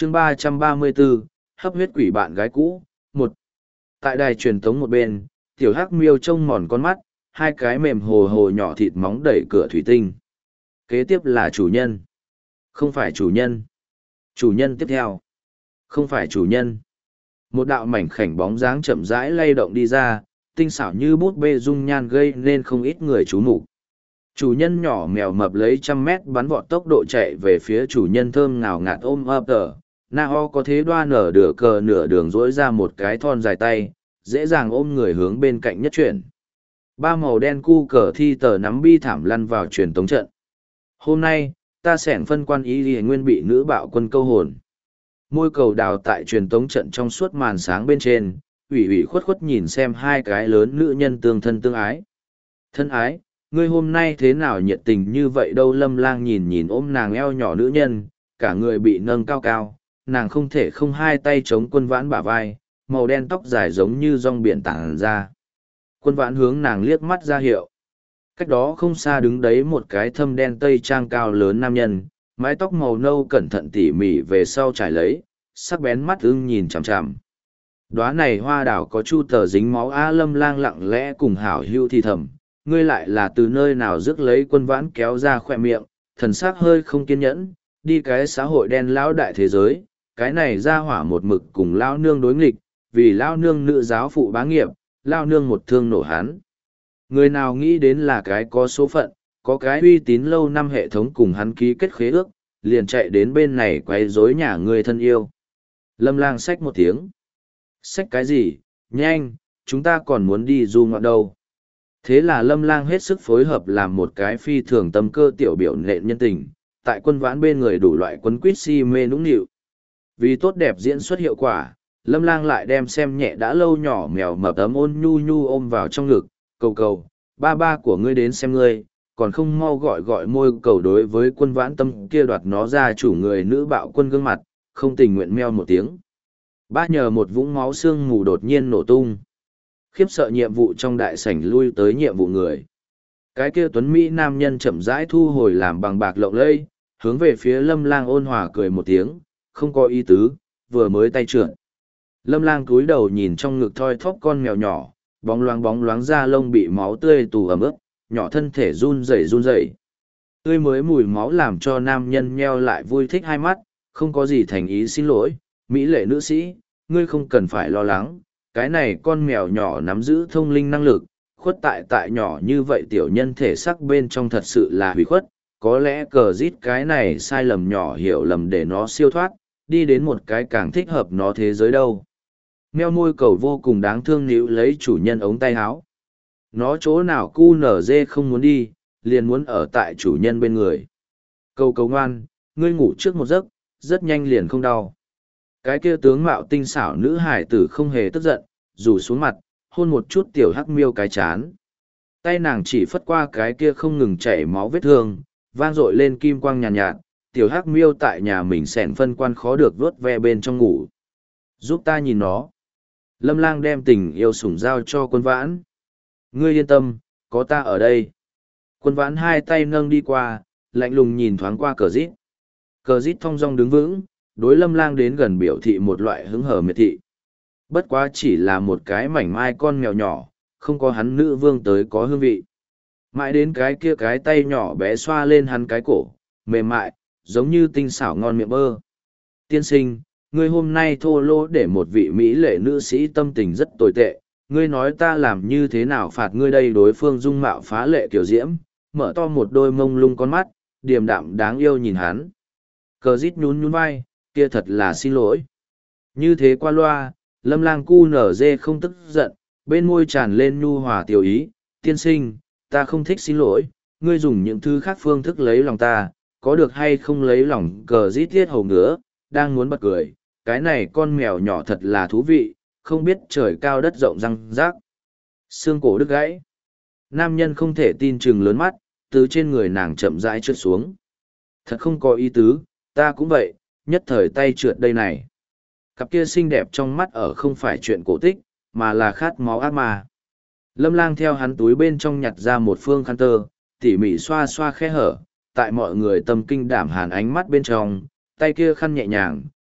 chương 334, hấp huyết quỷ bạn gái cũ, một. Tại đài truyền tống một bên, tiểu hắc miêu trông mòn con mắt, hai cái mềm hồ hồ nhỏ thịt móng đẩy cửa thủy tinh. Kế tiếp là chủ nhân. Không phải chủ nhân. Chủ nhân tiếp theo. Không phải chủ nhân. Một đạo mảnh khảnh bóng dáng chậm rãi lay động đi ra, tinh xảo như bút bê dung nhan gây nên không ít người chú mục. Chủ nhân nhỏ mèo mập lấy 100 mét bắn vọt tốc độ chạy về phía chủ nhân thơm ngào ngạt ôm ấp tờ. Na-ho có thế đoan nở đửa cờ nửa đường dỗi ra một cái thon dài tay, dễ dàng ôm người hướng bên cạnh nhất chuyển. Ba màu đen cu cờ thi tờ nắm bi thảm lăn vào truyền tống trận. Hôm nay, ta sẻn phân quan ý ghi nguyên bị nữ bạo quân câu hồn. Môi cầu đào tại truyền tống trận trong suốt màn sáng bên trên, ủy ủy khuất khuất nhìn xem hai cái lớn nữ nhân tương thân tương ái. Thân ái, ngươi hôm nay thế nào nhiệt tình như vậy đâu? Lâm Lang nhìn nhìn ôm nàng eo nhỏ nữ nhân, cả người bị nâng cao cao, nàng không thể không hai tay chống Quân Vãn bả vai, màu đen tóc dài giống như rong biển tản ra. Quân Vãn hướng nàng liếc mắt ra hiệu. Cách đó không xa đứng đấy một cái thâm đen tây trang cao lớn nam nhân, mái tóc màu nâu cẩn thận tỉ mỉ về sau trải lấy, sắc bén mắt ưng nhìn chằm chằm. Đóa này hoa đảo có chu tờ dính máu. Lâm Lang lặng lẽ cùng hảo hưu thì thầm, ngươi lại là từ nơi nào rước lấy? Quân Vãn kéo ra khoe miệng, thần sắc hơi không kiên nhẫn, đi cái xã hội đen lão đại thế giới, cái này ra hỏa một mực cùng lão nương đối nghịch, vì lão nương nữ giáo phụ bá nghiệp, lão nương một thương nổ hắn. Người nào nghĩ đến là cái có số phận, có cái uy tín lâu năm hệ thống cùng hắn ký kết khế ước, liền chạy đến bên này quấy rối nhà người thân yêu. Lâm Lang xách một tiếng. Xách cái gì? Nhanh, chúng ta còn muốn đi du ngoạn đâu. Thế là Lâm Lang hết sức phối hợp làm một cái phi thường tâm cơ tiểu biểu nện nhân tình, tại Quân Vãn bên người đủ loại quấn quýt si mê nũng nịu. Vì tốt đẹp diễn xuất hiệu quả, Lâm Lang lại đem xem nhẹ đã lâu nhỏ mèo mập ấm ôn nhu nhu ôm vào trong ngực, cầu cầu, ba ba của ngươi đến xem ngươi, còn không mau gọi gọi môi cầu. Đối với Quân Vãn tâm kia đoạt nó ra chủ người nữ bạo quân gương mặt, không tình nguyện meo một tiếng. Ba nhờ một vũng máu xương mù đột nhiên nổ tung. Khiếp sợ nhiệm vụ trong đại sảnh lui tới nhiệm vụ người. Cái kia tuấn Mỹ nam nhân chậm rãi thu hồi làm bằng bạc lộng lẫy, hướng về phía Lâm Lang ôn hòa cười một tiếng, không có ý tứ, vừa mới tay trượt. Lâm Lang cúi đầu nhìn trong ngực thoi thóp con mèo nhỏ, bóng loáng da lông bị máu tươi tù ẩm ướt, nhỏ thân thể run rẩy. Tươi mới mùi máu làm cho nam nhân nheo lại vui thích hai mắt, không có gì thành ý xin lỗi, mỹ lệ nữ sĩ, ngươi không cần phải lo lắng, cái này con mèo nhỏ nắm giữ thông linh năng lực, khuất tại nhỏ như vậy tiểu nhân thể sắc bên trong thật sự là hủy khuất, có lẽ cờ rít cái này sai lầm nhỏ hiểu lầm để nó siêu thoát, đi đến một cái càng thích hợp nó thế giới đâu. Meo môi cầu vô cùng đáng thương níu lấy chủ nhân ống tay áo. Nó chỗ nào cu nở dê không muốn đi, liền muốn ở tại chủ nhân bên người. Cầu cầu ngoan, ngươi ngủ trước một giấc, rất nhanh liền không đau. Cái kia tướng mạo tinh xảo nữ hải tử không hề tức giận, rủ xuống mặt, hôn một chút tiểu hắc miêu cái chán. Tay nàng chỉ phất qua cái kia không ngừng chảy máu vết thương, vang dội lên kim quang nhàn nhạt, tiểu hắc miêu tại nhà mình sẻn phân quan khó được vuốt ve bên trong ngủ. Giúp ta nhìn nó. Lâm Lang đem tình yêu sủng giao cho Quân Vãn. Ngươi yên tâm, có ta ở đây. Quân Vãn hai tay nâng đi qua, lạnh lùng nhìn thoáng qua cờ rít. Cờ rít thong dong đứng vững, đối Lâm Lang đến gần biểu thị một loại hứng hờ miệt thị. Bất quá chỉ là một cái mảnh mai con mèo nhỏ, không có hắn nữ vương tới có hương vị. Mãi đến cái kia cái tay nhỏ bé xoa lên hắn cái cổ, mềm mại, giống như tinh xảo ngon miệng bơ. Tiên sinh, ngươi hôm nay thô lỗ để một vị mỹ lệ nữ sĩ tâm tình rất tồi tệ, ngươi nói ta làm như thế nào phạt ngươi đây? Đối phương dung mạo phá lệ kiểu diễm, mở to một đôi mông lung con mắt, điềm đạm đáng yêu nhìn hắn. Cờ rít nhún nhún vai, kia thật là xin lỗi. Như thế qua loa, Lâm Lang cu nở dê không tức giận, bên môi tràn lên nhu hòa tiểu ý, tiên sinh, ta không thích xin lỗi, ngươi dùng những thứ khác phương thức lấy lòng ta, có được hay không lấy lòng? Cờ rít tiết hầu ngứa, đang muốn bật cười, cái này con mèo nhỏ thật là thú vị, không biết trời cao đất rộng răng rác. Xương cổ đứt gãy. Nam nhân không thể tin chừng lớn mắt, từ trên người nàng chậm rãi trượt xuống. Thật không có ý tứ, ta cũng vậy, nhất thời tay trượt đây này. Cặp kia xinh đẹp trong mắt ở không phải chuyện cổ tích, mà là khát máu ác ma. Lâm Lang theo hắn túi bên trong nhặt ra một phương khăn tơ, tỉ mỉ xoa xoa khe hở, tại mọi người tâm kinh đảm hàn ánh mắt bên trong, tay kia khăn nhẹ nhàng,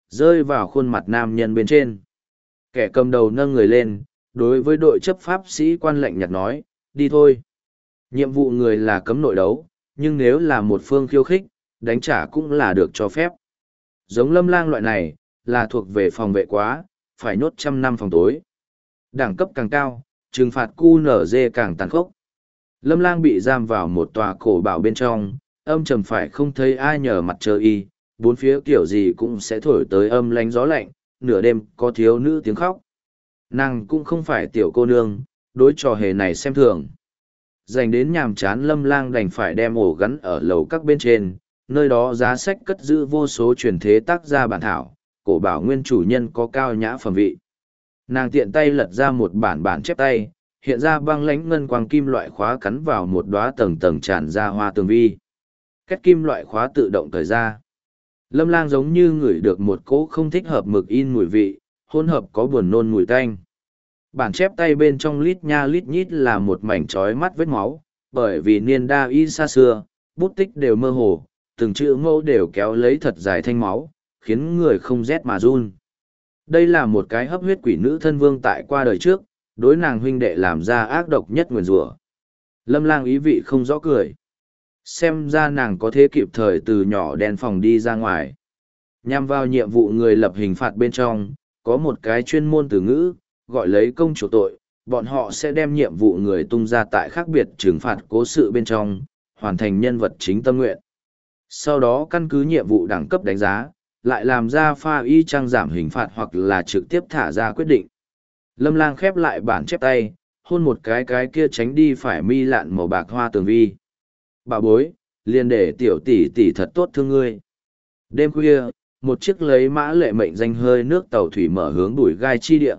rơi vào khuôn mặt nam nhân bên trên. Kẻ cầm đầu nâng người lên, đối với đội chấp pháp sĩ quan lệnh nhạt nói, đi thôi. Nhiệm vụ người là cấm nội đấu, nhưng nếu là một phương khiêu khích, đánh trả cũng là được cho phép. Giống Lâm Lang loại này, là thuộc về phòng vệ quá, phải nhốt 100 năm phòng tối. Đẳng cấp càng cao, trừng phạt QNZ càng tàn khốc. Lâm Lang bị giam vào một tòa cổ bảo bên trong, âm trầm phải không thấy ai nhờ mặt trời y, bốn phía kiểu gì cũng sẽ thổi tới âm lánh gió lạnh, nửa đêm có thiếu nữ tiếng khóc. Nàng cũng không phải tiểu cô nương, đối trò hề này xem thường. Dành đến nhàm chán Lâm Lang đành phải đem ổ gắn ở lầu các bên trên, nơi đó giá sách cất giữ vô số truyền thế tác gia bản thảo, cổ bảo nguyên chủ nhân có cao nhã phẩm vị. Nàng tiện tay lật ra một bản chép tay, hiện ra băng lãnh ngân quang kim loại khóa cắn vào một đóa tầng tầng tràn ra hoa tường vi. Két kim loại khóa tự động thời ra. Lâm Lang giống như ngửi được một cỗ không thích hợp mực in mùi vị, hỗn hợp có buồn nôn mùi tanh. Bản chép tay bên trong lít nha lít nhít là một mảnh trói mắt vết máu, bởi vì niên đa y xa xưa, bút tích đều mơ hồ, từng chữ mẫu đều kéo lấy thật dài thanh máu, khiến người không rét mà run. Đây là một cái hấp huyết quỷ nữ thân vương tại qua đời trước, đối nàng huynh đệ làm ra ác độc nhất nguyền rủa. Lâm Lang ý vị không rõ cười. Xem ra nàng có thể kịp thời từ nhỏ đen phòng đi ra ngoài. Nhằm vào nhiệm vụ người lập hình phạt bên trong, có một cái chuyên môn từ ngữ, gọi lấy công chủ tội, bọn họ sẽ đem nhiệm vụ người tung ra tại khác biệt trừng phạt cố sự bên trong, hoàn thành nhân vật chính tâm nguyện. Sau đó căn cứ nhiệm vụ đẳng cấp đánh giá, lại làm ra pha y trang giảm hình phạt hoặc là trực tiếp thả ra quyết định. Lâm Lang khép lại bản chép tay, hôn một cái kia tránh đi phải mi lạn màu bạc hoa tường vi. Bà bối, liền để tiểu tỷ tỷ thật tốt thương ngươi. Đêm khuya, một chiếc lấy mã lệ mệnh danh hơi nước tàu thủy mở hướng bụi gai chi địa.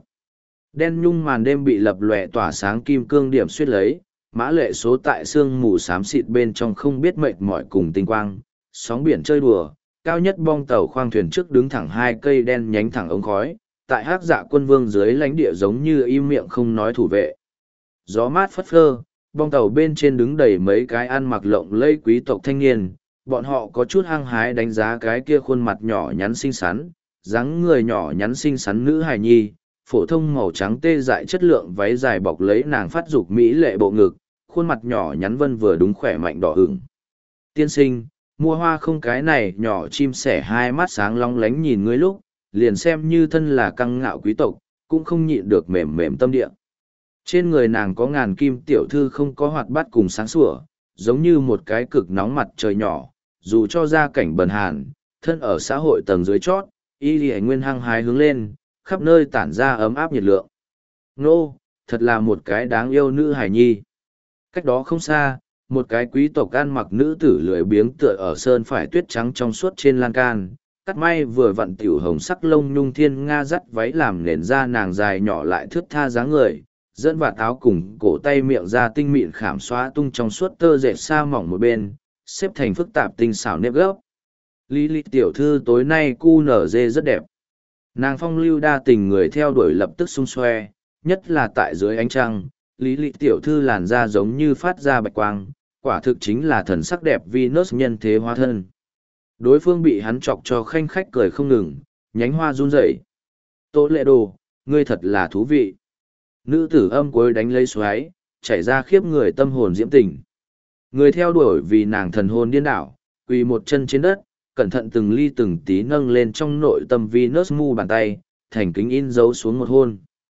Đen nhung màn đêm bị lập lòe tỏa sáng kim cương điểm suýt lấy, mã lệ số tại sương mù xám xịt bên trong không biết mệt mỏi cùng tinh quang, sóng biển chơi đùa, cao nhất bong tàu khoang thuyền trước đứng thẳng hai cây đen nhánh thẳng ống khói, tại hắc dạ quân vương dưới lãnh địa giống như im miệng không nói thủ vệ. Gió mát phất phơ, bong tàu bên trên đứng đầy mấy cái ăn mặc lộng lẫy quý tộc thanh niên, bọn họ có chút hăng hái đánh giá cái kia khuôn mặt nhỏ nhắn xinh xắn, dáng người nhỏ nhắn xinh xắn nữ hài nhi, phổ thông màu trắng tê dại chất lượng váy dài bọc lấy nàng phát dục mỹ lệ bộ ngực, khuôn mặt nhỏ nhắn vân vừa đúng khỏe mạnh đỏ ửng. Tiên sinh, mua hoa không cái này nhỏ chim sẻ hai mắt sáng long lánh nhìn ngươi lúc, liền xem như thân là căng ngạo quý tộc, cũng không nhịn được mềm mềm tâm địa. Trên người nàng có ngàn kim tiểu thư không có hoạt bát cùng sáng sủa, giống như một cái cực nóng mặt trời nhỏ, dù cho gia cảnh bần hàn, thân ở xã hội tầng dưới chót, y lì nguyên hăng hái hướng lên, khắp nơi tản ra ấm áp nhiệt lượng. Nô, thật là một cái đáng yêu nữ hài nhi. Cách đó không xa, một cái quý tộc ăn mặc nữ tử lười biếng tựa ở sơn phải tuyết trắng trong suốt trên lan can, cắt may vừa vặn tiểu hồng sắc lông nhung thiên nga dắt váy làm nền da nàng dài nhỏ lại thướt tha dáng người, dẫn vạt áo cùng cổ tay miệng da tinh mịn khảm xóa tung trong suốt tơ dệt sa mỏng một bên, xếp thành phức tạp tinh xảo nếp gấp. Lý lịch tiểu thư tối nay cu nở dê rất đẹp. Nàng phong lưu đa tình người theo đuổi lập tức xung xoe, nhất là tại dưới ánh trăng, lý lịch tiểu thư làn da giống như phát ra bạch quang, quả thực chính là thần sắc đẹp Venus nhân thế hóa thân. Đối phương bị hắn chọc cho khanh khách cười không ngừng, nhánh hoa run rẩy. Tô lệ đồ, ngươi thật là thú vị. Nữ tử âm cuối đánh lấy xoáy, chảy ra khiếp người tâm hồn diễm tình. Người theo đuổi vì nàng thần hồn điên đảo, quỳ một chân trên đất, cẩn thận từng ly từng tí nâng lên trong nội tâm Venus mu bàn tay, thành kính in dấu xuống một hôn.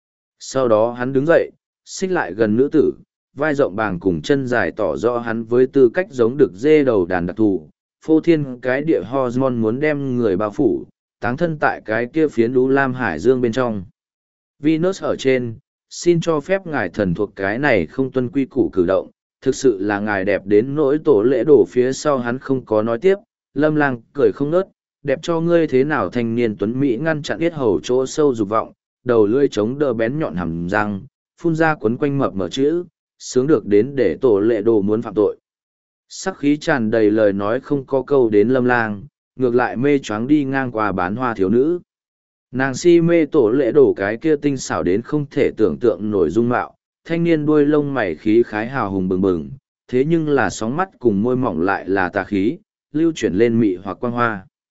Sau đó hắn đứng dậy, xích lại gần nữ tử, vai rộng bàng cùng chân dài tỏ rõ hắn với tư cách giống được dê đầu đàn đặc thù, phô thiên cái địa hormone muốn đem người bao phủ, táng thân tại cái kia phiến lũ lam hải dương bên trong. Venus ở trên, xin cho phép ngài thần thuộc cái này không tuân quy củ cử động, thực sự là ngài đẹp đến nỗi tổ lễ đổ phía sau hắn không có nói tiếp, Lâm Lang cười không nớt, đẹp cho ngươi thế nào thanh niên tuấn Mỹ ngăn chặn yết hầu chỗ sâu dục vọng, đầu lưỡi chống đỡ bén nhọn hàm răng, phun ra quấn quanh mập mở chữ, sướng được đến để tổ lệ đồ muốn phạm tội. Sắc khí tràn đầy lời nói không có câu đến Lâm Lang, ngược lại mê choáng đi ngang qua bán hoa thiếu nữ. Nàng si mê tổ lệ đổ cái kia tinh xảo đến không thể tưởng tượng nổi dung mạo, thanh niên đuôi lông mày khí khái hào hùng bừng bừng, thế nhưng là sóng mắt cùng môi mỏng lại là tà khí, lưu chuyển lên mị hoặc quang hoa.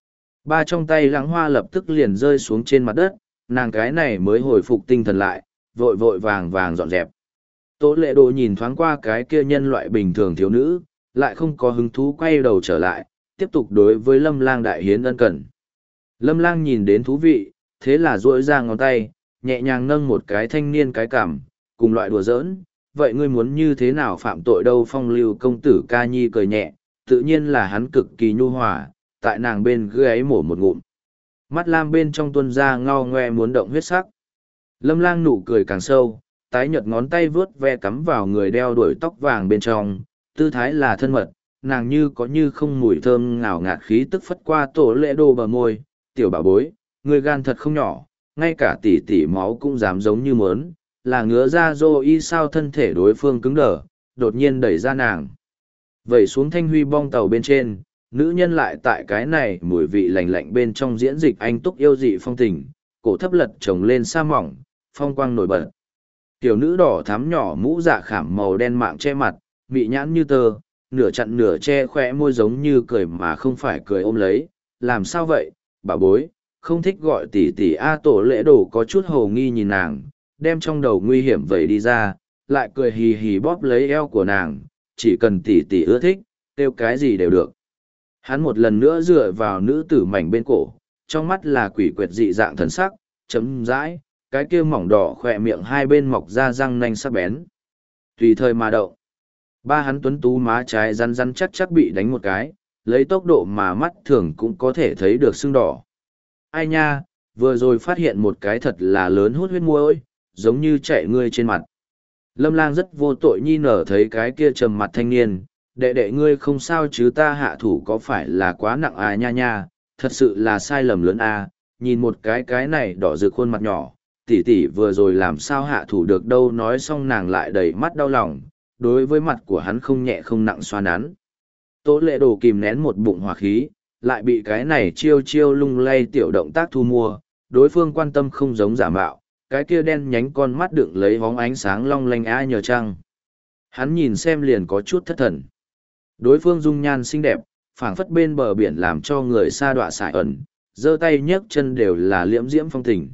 Ba trong tay lãng hoa lập tức liền rơi xuống trên mặt đất, nàng cái này mới hồi phục tinh thần lại, vội vội vàng vàng dọn dẹp. Tố lệ đồ nhìn thoáng qua cái kia nhân loại bình thường thiếu nữ, lại không có hứng thú quay đầu trở lại, tiếp tục đối với Lâm Lang đại hiến ân cần. Lâm Lang nhìn đến thú vị, thế là duỗi ra ngón tay, nhẹ nhàng nâng một cái thanh niên cái cằm, cùng loại đùa giỡn. Vậy ngươi muốn như thế nào phạm tội đâu? Phong lưu công tử ca nhi cười nhẹ, tự nhiên là hắn cực kỳ nhu hòa, tại nàng bên gáy mổ một ngụm. Mắt lam bên trong tuôn ra ngao ngoe muốn động huyết sắc. Lâm Lang nụ cười càng sâu, tái nhợt ngón tay vướt ve cắm vào người đeo đuổi tóc vàng bên trong, tư thái là thân mật, nàng như có như không mùi thơm ngào ngạt khí tức phất qua Tổ Lệ Đồ bờ môi. Tiểu bảo bối, người gan thật không nhỏ, ngay cả tỉ tỉ máu cũng dám giống như mớn, là ngứa ra dô y sao. Thân thể đối phương cứng đờ, đột nhiên đẩy ra nàng. Vẩy xuống thanh huy bong tàu bên trên, nữ nhân lại tại cái này mùi vị lành lạnh bên trong diễn dịch anh túc yêu dị phong tình, cổ thấp lật trồng lên sa mỏng, phong quang nổi bật. Tiểu nữ đỏ thắm nhỏ mũ dạ khảm màu đen mạng che mặt, mị nhãn như tơ, nửa chặn nửa che khỏe môi giống như cười mà không phải cười ôm lấy. Làm sao vậy, bà bối, không thích gọi tỷ tỷ a. Tổ Lễ Đồ có chút hồ nghi nhìn nàng, đem trong đầu nguy hiểm vậy đi ra, lại cười hì hì bóp lấy eo của nàng, chỉ cần tỷ tỷ ưa thích, kêu cái gì đều được. Hắn một lần nữa dựa vào nữ tử mảnh bên cổ, trong mắt là quỷ quyệt dị dạng thần sắc, chấm dãi, cái kia mỏng đỏ khỏe miệng hai bên mọc ra răng nanh sắc bén. Tùy thời mà động. Ba hắn tuấn tú má trái răn răn chắc chắc bị đánh một cái, lấy tốc độ mà mắt thường cũng có thể thấy được sưng đỏ. Ai nha, vừa rồi phát hiện một cái thật là lớn hút huyết muôi, giống như chạy ngươi trên mặt. Lâm Lang rất vô tội nhi nở thấy cái kia trầm mặt thanh niên, đệ đệ ngươi không sao chứ? Ta hạ thủ có phải là quá nặng à nha nha, thật sự là sai lầm lớn à, nhìn một cái này đỏ rực khuôn mặt nhỏ, tỷ tỷ vừa rồi làm sao hạ thủ được đâu. Nói xong nàng lại đầy mắt đau lòng, đối với mặt của hắn không nhẹ không nặng xoa nắn. Tố Lệ Đồ kìm nén một bụng hỏa khí, lại bị cái này chiêu chiêu lung lay tiểu động tác thu mua, đối phương quan tâm không giống giả mạo, cái kia đen nhánh con mắt đựng lấy bóng ánh sáng long lanh á nhờ trăng. Hắn nhìn xem liền có chút thất thần. Đối phương dung nhan xinh đẹp, phảng phất bên bờ biển làm cho người sa đọa sải ẩn, giơ tay nhấc chân đều là liễm diễm phong tình.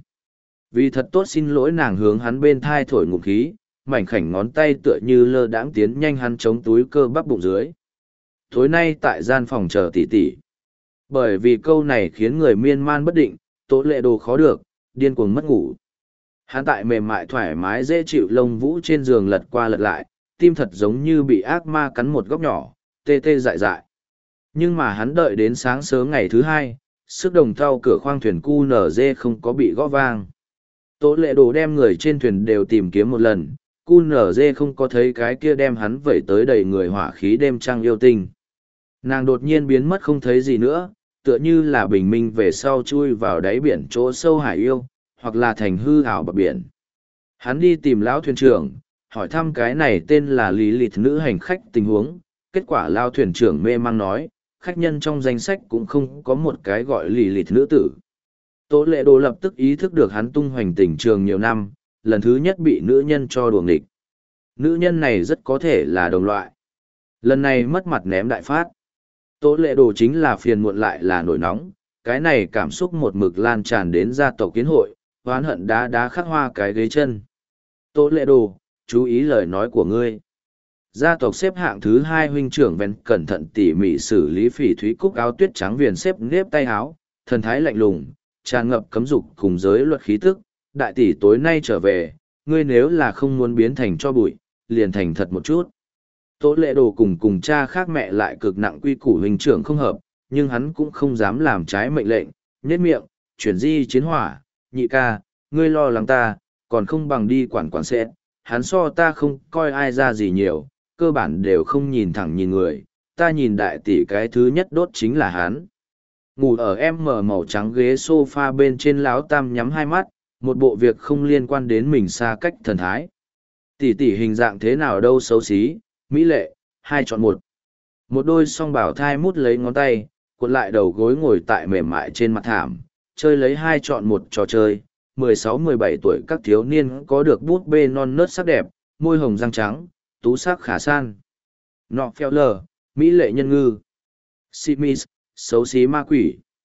Vì thật tốt xin lỗi, nàng hướng hắn bên thai thổi ngụm khí, mảnh khảnh ngón tay tựa như lơ đãng tiến nhanh hắn chống túi cơ bắp bụng dưới. Tối nay tại gian phòng chờ tỷ tỷ. Bởi vì câu này khiến người miên man bất định, Tố Lệ Đồ khó được, điên cuồng mất ngủ. Hắn tại mềm mại thoải mái dễ chịu lông vũ trên giường lật qua lật lại, tim thật giống như bị ác ma cắn một góc nhỏ, tê tê dại dại. Nhưng mà hắn đợi đến sáng sớm ngày thứ hai, sức đồng thau cửa khoang thuyền QNZ không có bị gõ vang. Tố Lệ Đồ đem người trên thuyền đều tìm kiếm một lần, QNZ không có thấy cái kia đem hắn vẩy tới đầy người hỏa khí đêm trăng yêu tinh. Nàng đột nhiên biến mất không thấy gì nữa, tựa như là bình minh về sau chui vào đáy biển chỗ sâu hải yêu, hoặc là thành hư ảo bờ biển. Hắn đi tìm lão thuyền trưởng, hỏi thăm cái này tên là Lý Lịt nữ hành khách tình huống, kết quả lão thuyền trưởng mê mang nói, khách nhân trong danh sách cũng không có một cái gọi Lý Lịt nữ tử. Tố Lệ Đồ lập tức ý thức được hắn tung hoành tình trường nhiều năm, lần thứ nhất bị nữ nhân cho đùa nghịch. Nữ nhân này rất có thể là đồng loại. Lần này mất mặt ném đại phát. Tố Lệ Đồ chính là phiền muộn lại là nổi nóng, cái này cảm xúc một mực lan tràn đến gia tộc kiến hội, oán hận đá đá khắc hoa cái ghế chân. Tố Lệ Đồ, chú ý lời nói của ngươi. Gia tộc xếp hạng thứ hai huynh trưởng Ven cẩn thận tỉ mỉ xử lý Phỉ Thúy Cúc áo tuyết trắng viền xếp nếp tay áo, thần thái lạnh lùng, tràn ngập cấm dục cùng giới luật khí tức. Đại tỷ tối nay trở về, ngươi nếu là không muốn biến thành cho bụi, liền thành thật một chút. Tố Lệ Đồ cùng cha khác mẹ lại cực nặng quy củ huynh trưởng không hợp, nhưng hắn cũng không dám làm trái mệnh lệnh, nhếch miệng, chuyển di chiến hỏa, nhị ca, ngươi lo lắng ta, còn không bằng đi quản sẽ, hắn so ta không coi ai ra gì nhiều, cơ bản đều không nhìn thẳng nhìn người, ta nhìn đại tỷ cái thứ nhất đốt chính là hắn. Ngủ ở em mở màu trắng ghế sofa bên trên, lão tam nhắm hai mắt, một bộ việc không liên quan đến mình xa cách thần thái. Tỷ tỷ hình dạng thế nào đâu xấu xí, mỹ lệ, hai chọn một. Một đôi song bảo thai mút lấy ngón tay, cuộn lại đầu gối ngồi tại mềm mại trên mặt thảm, chơi lấy hai chọn một trò chơi. 16-17 tuổi các thiếu niên có được bút bê non nớt sắc đẹp, môi hồng răng trắng, tú sắc khả san. Nọ phèo lờ, mỹ lệ nhân ngư. Simis, xấu xí ma quỷ.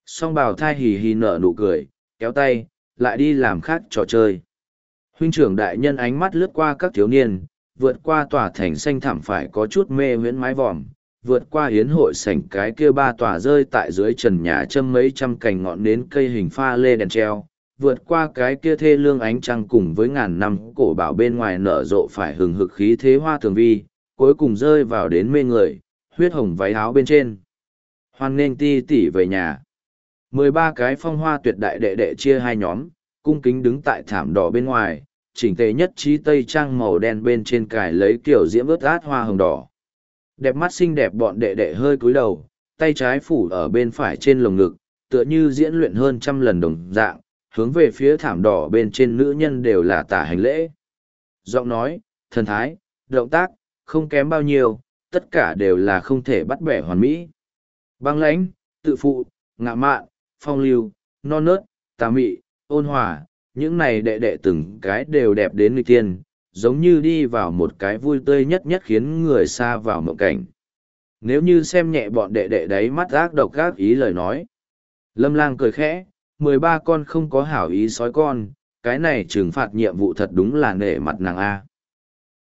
Song bào thai hì hì nở nụ cười, kéo tay, lại đi làm khác trò chơi. Huynh trưởng đại nhân ánh mắt lướt qua các thiếu niên, vượt qua tòa thành xanh thẳm phải có chút mê huyễn mái vòm, vượt qua hiến hội sảnh cái kia ba tòa rơi tại dưới trần nhà châm mấy trăm cành ngọn nến cây hình pha lê đèn treo, vượt qua cái kia thê lương ánh trăng cùng với ngàn năm cổ bảo bên ngoài nở rộ phải hừng hực khí thế hoa tường vi, cuối cùng rơi vào đến mê người, huyết hồng váy áo bên trên. Hoan nghênh ti tỷ về nhà. 13 cái phong hoa tuyệt đại đệ đệ chia hai nhóm, cung kính đứng tại thảm đỏ bên ngoài, chỉnh tề nhất trí tây trang màu đen bên trên cài lấy kiểu diễm ướt át hoa hồng đỏ. Đẹp mắt xinh đẹp bọn đệ đệ hơi cúi đầu, tay trái phủ ở bên phải trên lồng ngực, tựa như diễn luyện hơn 100 lần đồng dạng, hướng về phía thảm đỏ bên trên nữ nhân đều là tả hành lễ. Giọng nói, thần thái, động tác, không kém bao nhiêu, tất cả đều là không thể bắt bẻ hoàn mỹ. Băng lãnh, tự phụ, ngạ mạn, phong lưu, non nớt, tà mị, ôn hòa, những này đệ đệ từng cái đều đẹp đến nghịch tiên, giống như đi vào một cái vui tươi nhất nhất khiến người xa vào mộng cảnh. Nếu như xem nhẹ bọn đệ đệ đấy mắt ác độc gác ý lời nói. Lâm Lang cười khẽ, 13 con không có hảo ý sói con, cái này trừng phạt nhiệm vụ thật đúng là nể mặt nàng A.